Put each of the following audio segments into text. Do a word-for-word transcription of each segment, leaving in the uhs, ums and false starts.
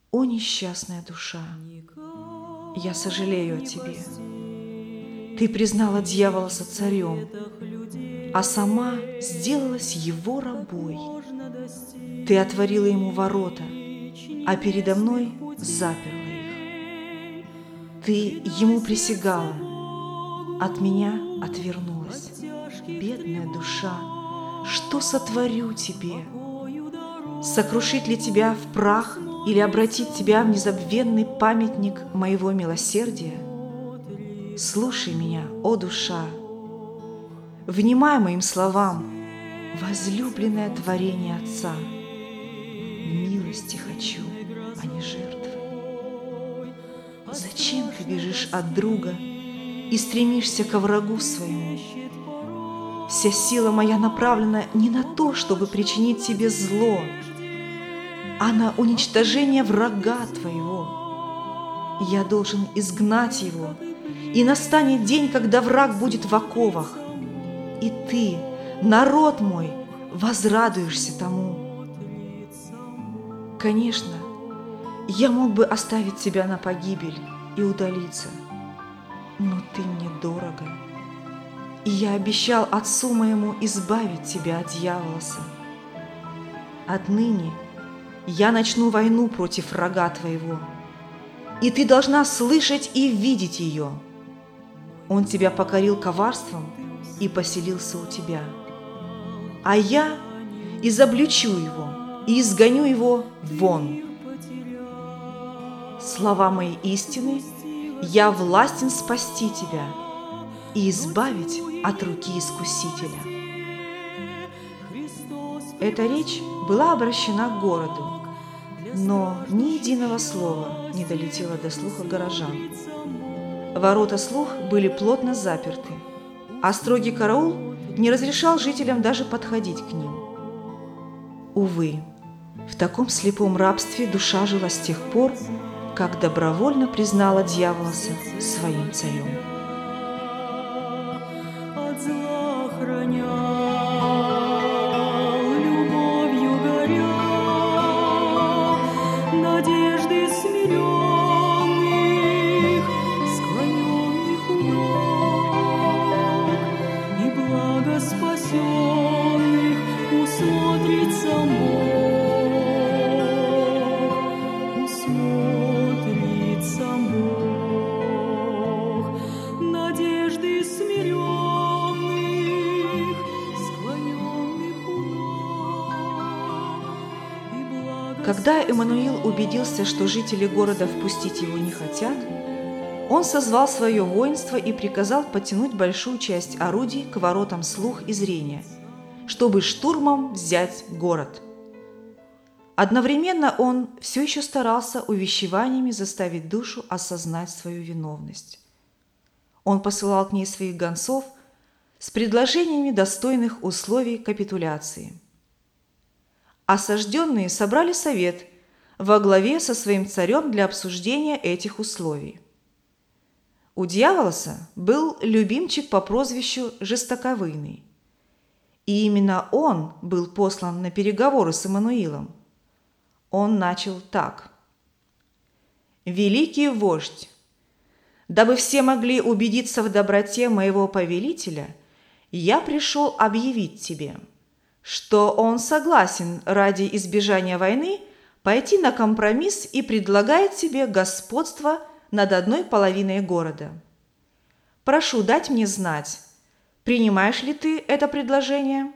О, несчастная душа, я сожалею о тебе. Ты признала дьявола-со царем, а сама сделалась его рабой. Ты отворила ему ворота, а передо мной заперла их. Ты ему присягала, от меня отвернулась. Бедная душа, что сотворю тебе? Сокрушить ли тебя в прах или обратить тебя в незабвенный памятник моего милосердия? Слушай меня, о душа, внимай моим словам, возлюбленное творение Отца. Милости хочу, а не жертвы. Зачем ты бежишь от друга и стремишься ко врагу своему? Вся сила моя направлена не на то, чтобы причинить тебе зло, а на уничтожение врага твоего. Я должен изгнать его, и настанет день, когда враг будет в оковах, и ты, народ мой, возрадуешься тому. Конечно, я мог бы оставить тебя на погибель и удалиться, но ты мне дорого, и я обещал отцу моему избавить тебя от дьяволоса. Отныне я начну войну против врага твоего, и ты должна слышать и видеть ее. Он тебя покорил коварством и поселился у тебя, а я изобличу его и изгоню его вон. Слова мои истины, я властен спасти тебя и избавить от руки искусителя. Эта речь была обращена к городу, но ни единого слова не долетело до слуха горожан. Ворота слух были плотно заперты, а строгий караул не разрешал жителям даже подходить к ним. Увы, в таком слепом рабстве душа жила с тех пор, как добровольно признала дьяволоса своим царем. От зла охранял, любовью горя, надежды смиренных, склоненных у ног, и благо спасенных усмотрит сам Бог, усмотрит сам Бог, надежды смиренных, склоненных у ног, и благо. Когда Эммануил убедился, что жители города впустить его не хотят, он созвал свое воинство и приказал подтянуть большую часть орудий к воротам слух и зрения, чтобы штурмом взять город. Одновременно он все еще старался увещеваниями заставить душу осознать свою виновность. Он посылал к ней своих гонцов с предложениями достойных условий капитуляции. Осажденные собрали совет во главе со своим царем для обсуждения этих условий. У дьяволоса был любимчик по прозвищу Жестоковыйный, и именно он был послан на переговоры с Эммануилом. Он начал так: «Великий вождь, дабы все могли убедиться в доброте моего повелителя, я пришел объявить тебе, что он согласен ради избежания войны пойти на компромисс и предлагает тебе господство над одной половиной города. Прошу дать мне знать, принимаешь ли ты это предложение?»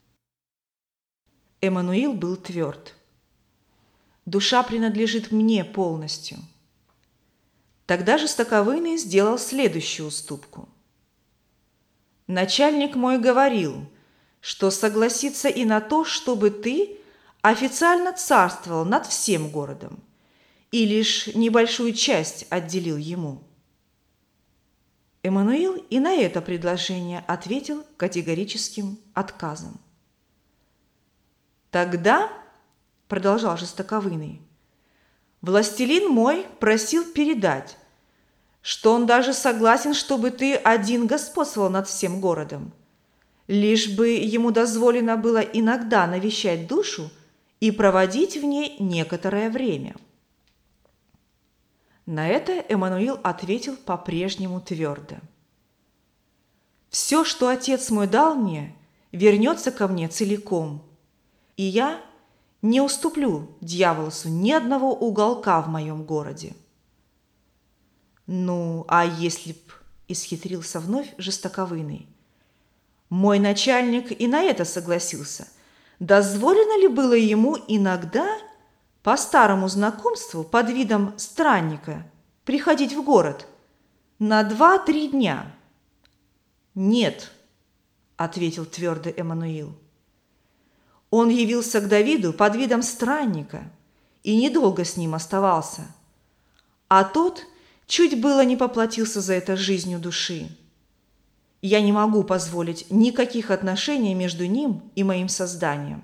Эммануил был тверд. «Душа принадлежит мне полностью». Тогда Жестоковыйный сделал следующую уступку. «Начальник мой говорил, что согласится и на то, чтобы ты официально царствовал над всем городом, и лишь небольшую часть отделил ему». Эммануил и на это предложение ответил категорическим отказом. «Тогда, — продолжал Жестоковыйный, — властелин мой просил передать, что он даже согласен, чтобы ты один господствовал над всем городом, лишь бы ему дозволено было иногда навещать душу и проводить в ней некоторое время». На это Эммануил ответил по-прежнему твердо. «Все, что Отец мой дал мне, вернется ко мне целиком, и я не уступлю дьяволосу ни одного уголка в моем городе». «Ну, а если б...» – исхитрился вновь жестоковыйный. «Мой начальник и на это согласился. Дозволено ли было ему иногда по старому знакомству под видом странника приходить в город на два-три дня?» «Нет», – ответил твердо Эммануил. «Он явился к Давиду под видом странника и недолго с ним оставался, а тот чуть было не поплатился за это жизнью души. Я не могу позволить никаких отношений между ним и моим созданием.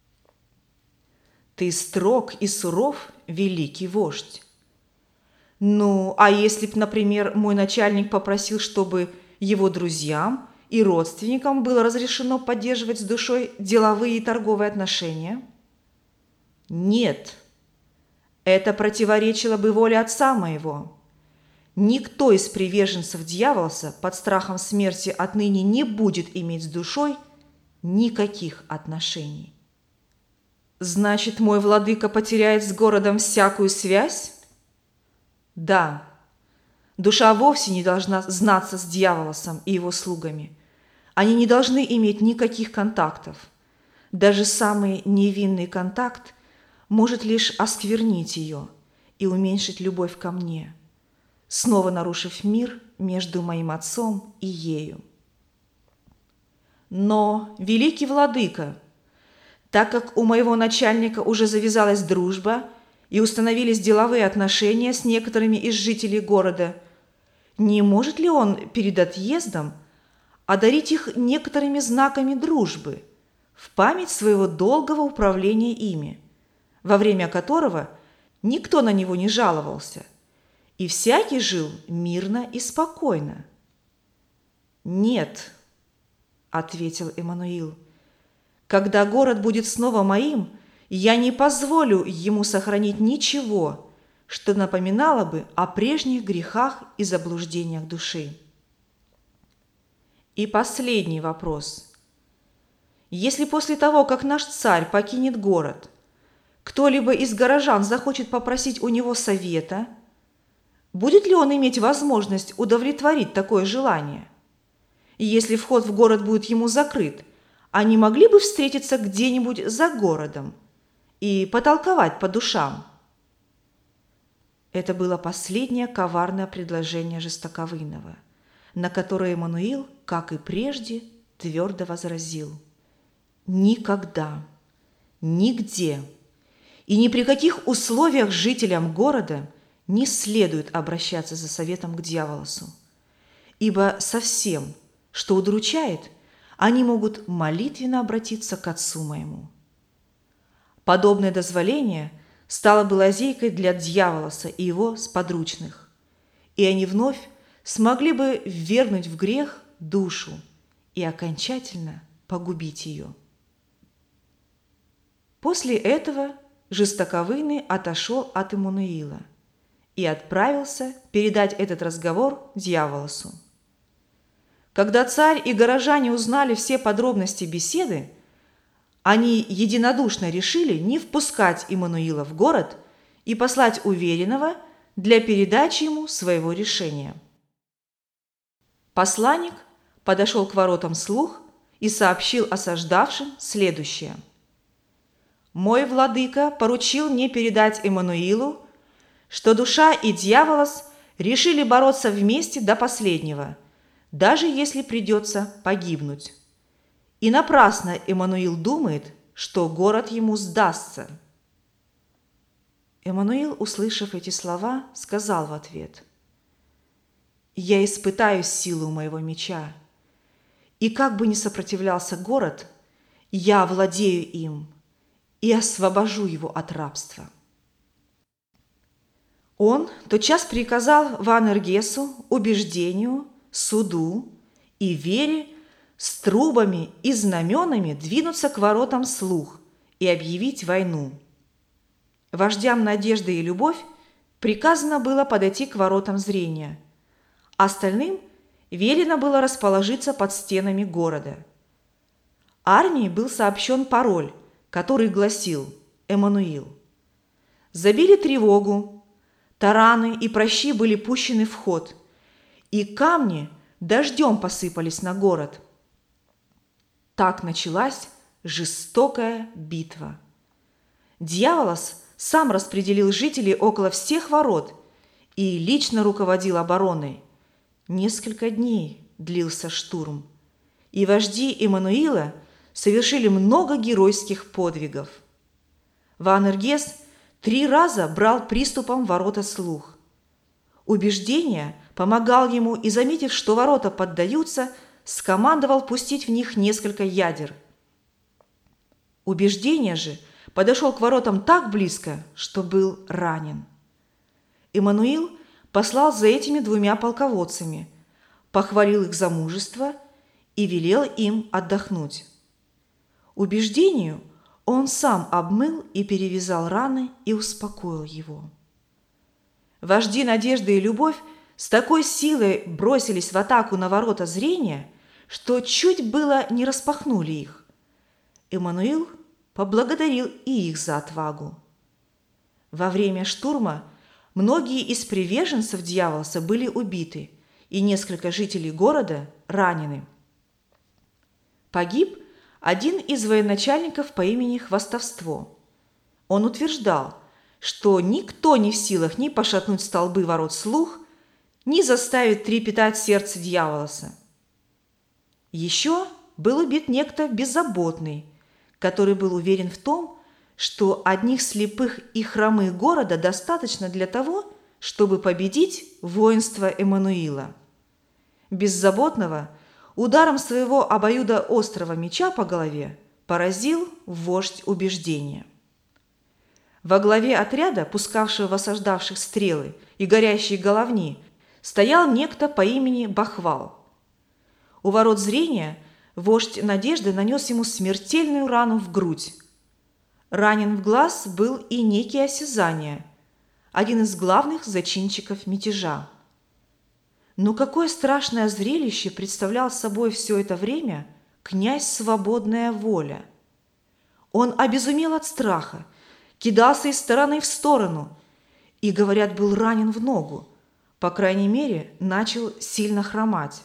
Ты строг и суров, великий вождь. Ну, а если б, например, мой начальник попросил, чтобы его друзьям и родственникам было разрешено поддерживать с душой деловые и торговые отношения? Нет, это противоречило бы воле отца моего. Никто из приверженцев дьяволоса под страхом смерти отныне не будет иметь с душой никаких отношений. Значит, мой владыка потеряет с городом всякую связь? Да, душа вовсе не должна знаться с дьяволосом и его слугами. Они не должны иметь никаких контактов. Даже самый невинный контакт может лишь осквернить ее и уменьшить любовь ко мне, снова нарушив мир между моим отцом и ею. Но, великий владыка, так как у моего начальника уже завязалась дружба и установились деловые отношения с некоторыми из жителей города, не может ли он перед отъездом одарить их некоторыми знаками дружбы в память своего долгого управления ими, во время которого никто на него не жаловался, и всякий жил мирно и спокойно? «Нет», – ответил Эммануил, – «когда город будет снова моим, я не позволю ему сохранить ничего, что напоминало бы о прежних грехах и заблуждениях души». И последний вопрос. Если после того, как наш царь покинет город, кто-либо из горожан захочет попросить у него совета, будет ли он иметь возможность удовлетворить такое желание? И если вход в город будет ему закрыт, они могли бы встретиться где-нибудь за городом и потолковать по душам? Это было последнее коварное предложение жестоковыйного, на которое Эммануил, как и прежде, твердо возразил: «Никогда, нигде и ни при каких условиях жителям города не следует обращаться за советом к дьяволосу, ибо со всем, что удручает, они могут молитвенно обратиться к Отцу моему». Подобное дозволение стало бы лазейкой для дьяволоса и его сподручных, и они вновь смогли бы ввергнуть в грех душу и окончательно погубить ее. После этого жестоковыйный отошел от Эммануила и отправился передать этот разговор дьяволосу. Когда царь и горожане узнали все подробности беседы, они единодушно решили не впускать Эммануила в город и послать уверенного для передачи ему своего решения. Посланник подошел к воротам слуг и сообщил осаждавшим следующее: «Мой владыка поручил мне передать Эммануилу, что душа и дьяволос решили бороться вместе до последнего, даже если придется погибнуть. И напрасно Эммануил думает, что город ему сдастся». Эммануил, услышав эти слова, сказал в ответ: «Я испытаю силу моего меча, и как бы ни сопротивлялся город, я владею им и освобожу его от рабства». Он тотчас приказал Ваанергесу, убеждению, суду и вере с трубами и знаменами двинуться к воротам слуг и объявить войну. Вождям Надежда и Любовь приказано было подойти к воротам зрения. Остальным велено было расположиться под стенами города. Армии был сообщен пароль, который гласил «Эммануил». Забили тревогу, тараны и пращи были пущены в ход, и камни дождем посыпались на город. Так началась жестокая битва. Дьяволос сам распределил жителей около всех ворот и лично руководил обороной. Несколько дней длился штурм, и вожди Эммануила совершили много геройских подвигов. Ваанергес три раза брал приступом ворота слух. Убеждение помогал ему и, заметив, что ворота поддаются, скомандовал пустить в них несколько ядер. Убеждение же подошел к воротам так близко, что был ранен. Эммануил послал за этими двумя полководцами, похвалил их за мужество и велел им отдохнуть. Убеждению он сам обмыл и перевязал раны и успокоил его. Вожди Надежды и Любовь с такой силой бросились в атаку на ворота зрения, что чуть было не распахнули их. Эммануил поблагодарил и их за отвагу. Во время штурма многие из приверженцев дьяволоса были убиты, и несколько жителей города ранены. Погиб один из военачальников по имени Хвастовство. Он утверждал, что никто не в силах ни пошатнуть столбы ворот слух, ни заставить трепетать сердце дьяволоса. Еще был убит некто Беззаботный, который был уверен в том, что одних слепых и хромых города достаточно для того, чтобы победить воинство Эммануила. Беззаботного ударом своего обоюдоострого меча по голове поразил вождь Убеждения. Во главе отряда, пускавшего в осаждавших стрелы и горящие головни, стоял некто по имени Бахвал. У ворот зрения вождь Надежды нанес ему смертельную рану в грудь. Ранен в глаз был и некий Осязание, один из главных зачинщиков мятежа. Но какое страшное зрелище представлял собой все это время князь Свободная Воля! Он обезумел от страха, кидался из стороны в сторону и, говорят, был ранен в ногу, по крайней мере, начал сильно хромать.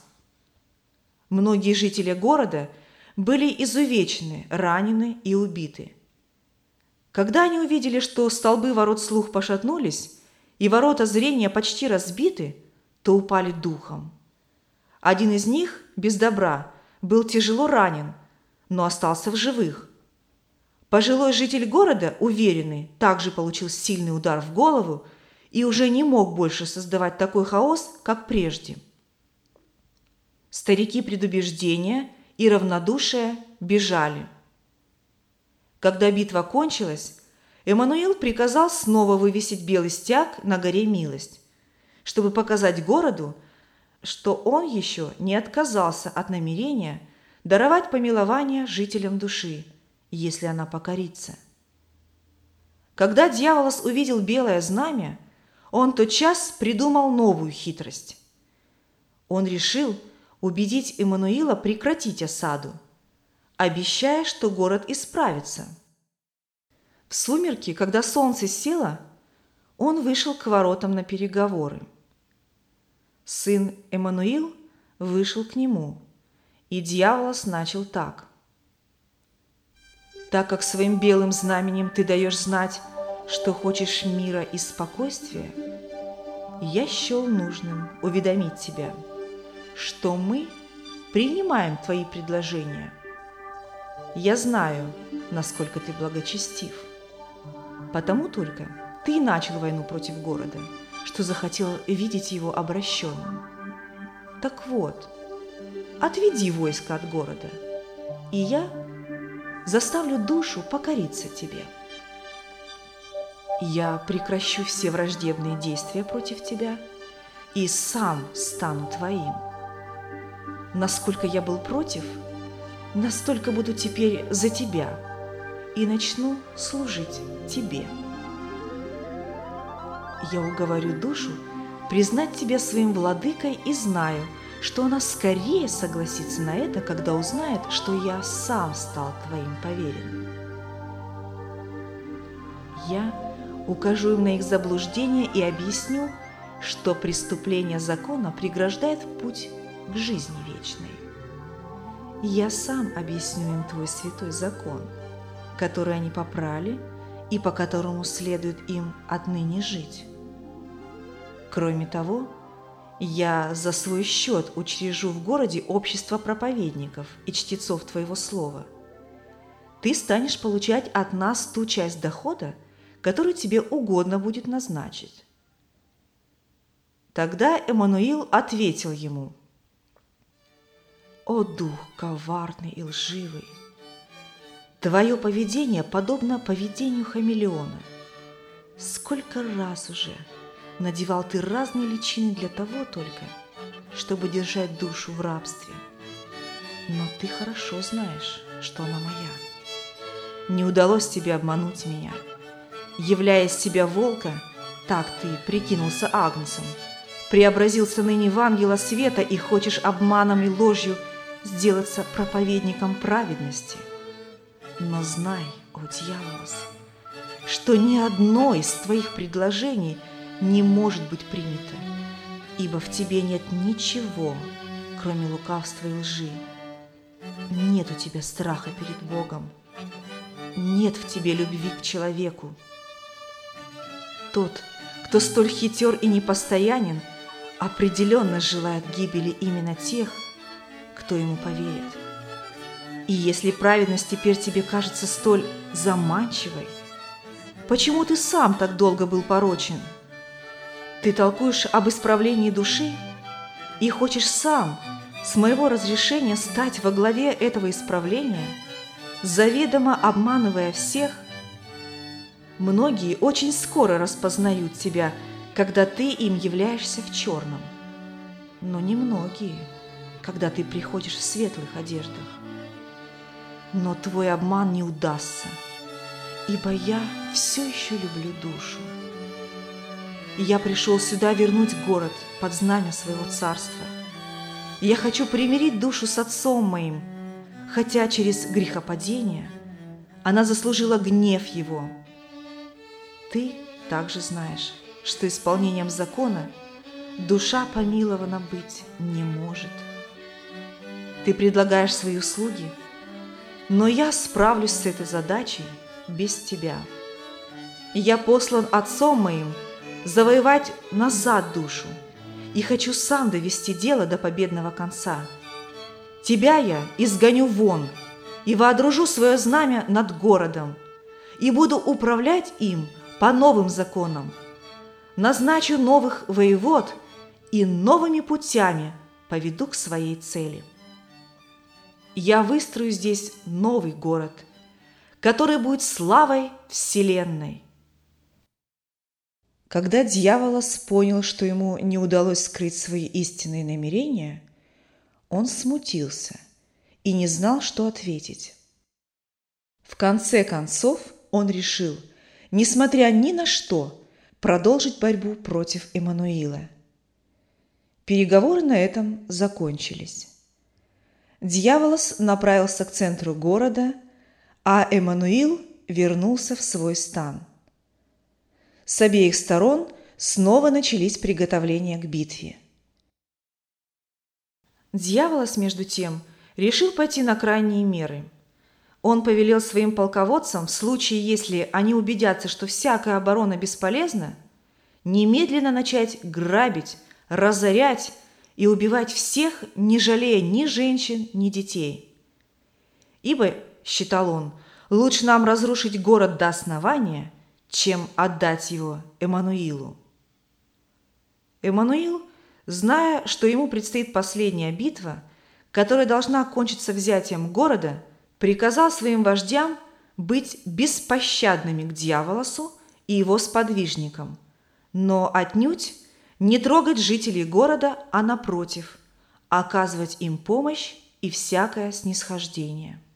Многие жители города были изувечены, ранены и убиты. Когда они увидели, что столбы ворот слух пошатнулись и ворота зрения почти разбиты, то упали духом. Один из них, без добра, был тяжело ранен, но остался в живых. Пожилой житель города, уверенный, также получил сильный удар в голову и уже не мог больше создавать такой хаос, как прежде. Старики предубеждения и равнодушия бежали. Когда битва кончилась, Эммануил приказал снова вывесить белый стяг на горе Милость, чтобы показать городу, что он еще не отказался от намерения даровать помилование жителям души, если она покорится. Когда дьяволос увидел белое знамя, он тотчас придумал новую хитрость. Он решил убедить Эммануила прекратить осаду, обещая, что город исправится. В сумерки, когда солнце село, он вышел к воротам на переговоры. Сын Эммануил вышел к нему, и дьяволос начал так: «Так как своим белым знаменем ты даешь знать, что хочешь мира и спокойствия, я счел нужным уведомить тебя, что мы принимаем твои предложения. Я знаю, насколько ты благочестив. Потому только ты начал войну против города, что захотел видеть его обращенным. Так вот, отведи войско от города, и я заставлю душу покориться тебе. Я прекращу все враждебные действия против тебя и сам стану твоим. Насколько я был против, настолько буду теперь за тебя и начну служить тебе. я уговорю душу признать тебя своим владыкой и знаю, что она скорее согласится на это, когда узнает, что я сам стал твоим поверенным. Я укажу им на их заблуждение и объясню, что преступление закона преграждает путь к жизни вечной. Я сам объясню им твой святой закон, который они попрали и по которому следует им отныне жить. Кроме того, я за свой счет учрежу в городе общество проповедников и чтецов твоего слова. Ты станешь получать от нас ту часть дохода, которую тебе угодно будет назначить. Тогда Эммануил ответил ему: «О дух коварный и лживый! Твое поведение подобно поведению хамелеона. Сколько раз уже надевал ты разные личины для того только, чтобы держать душу в рабстве. Но ты хорошо знаешь, что она моя. Не удалось тебе обмануть меня. Являя из себя волка, так ты прикинулся агнцем, преобразился ныне в ангела света и хочешь обманом и ложью сделаться проповедником праведности. Но знай, о дьяволос, что ни одно из твоих предложений не может быть принято, ибо в тебе нет ничего, кроме лукавства и лжи. Нет у тебя страха перед Богом, нет в тебе любви к человеку. Тот, кто столь хитер и непостоянен, определенно желает гибели именно тех, кто ему поверит. И если праведность теперь тебе кажется столь заманчивой, почему ты сам так долго был порочен? Ты толкуешь об исправлении души и хочешь сам, с моего разрешения, стать во главе этого исправления, заведомо обманывая всех? Многие очень скоро распознают тебя, когда ты им являешься в черном, но немногие, когда ты приходишь в светлых одеждах. Но твой обман не удастся, ибо я все еще люблю душу. Я пришел сюда вернуть город под знамя своего царства. Я хочу примирить душу с отцом моим, хотя через грехопадение она заслужила гнев его. Ты также знаешь, что исполнением закона душа помилована быть не может. Ты предлагаешь свои услуги, но я справлюсь с этой задачей без тебя. Я послан отцом моим завоевать назад душу и хочу сам довести дело до победного конца. Тебя я изгоню вон и воодружу свое знамя над городом и буду управлять им по новым законам. Назначу новых воевод и новыми путями поведу к своей цели. Я выстрою здесь новый город, который будет славой вселенной». Когда дьяволос понял, что ему не удалось скрыть свои истинные намерения, он смутился и не знал, что ответить. В конце концов он решил, несмотря ни на что, продолжить борьбу против Эммануила. Переговоры на этом закончились. Дьяволос направился к центру города, а Эммануил вернулся в свой стан. С обеих сторон снова начались приготовления к битве. Дьяволос, между тем, решил пойти на крайние меры. Он повелел своим полководцам, в случае, если они убедятся, что всякая оборона бесполезна, немедленно начать грабить, разорять и убивать всех, не жалея ни женщин, ни детей. Ибо, считал он, лучше нам разрушить город до основания, чем отдать его Эммануилу. Эммануил, зная, что ему предстоит последняя битва, которая должна окончиться взятием города, приказал своим вождям быть беспощадными к дьяволосу и его сподвижникам, но отнюдь не трогать жителей города, а напротив, оказывать им помощь и всякое снисхождение.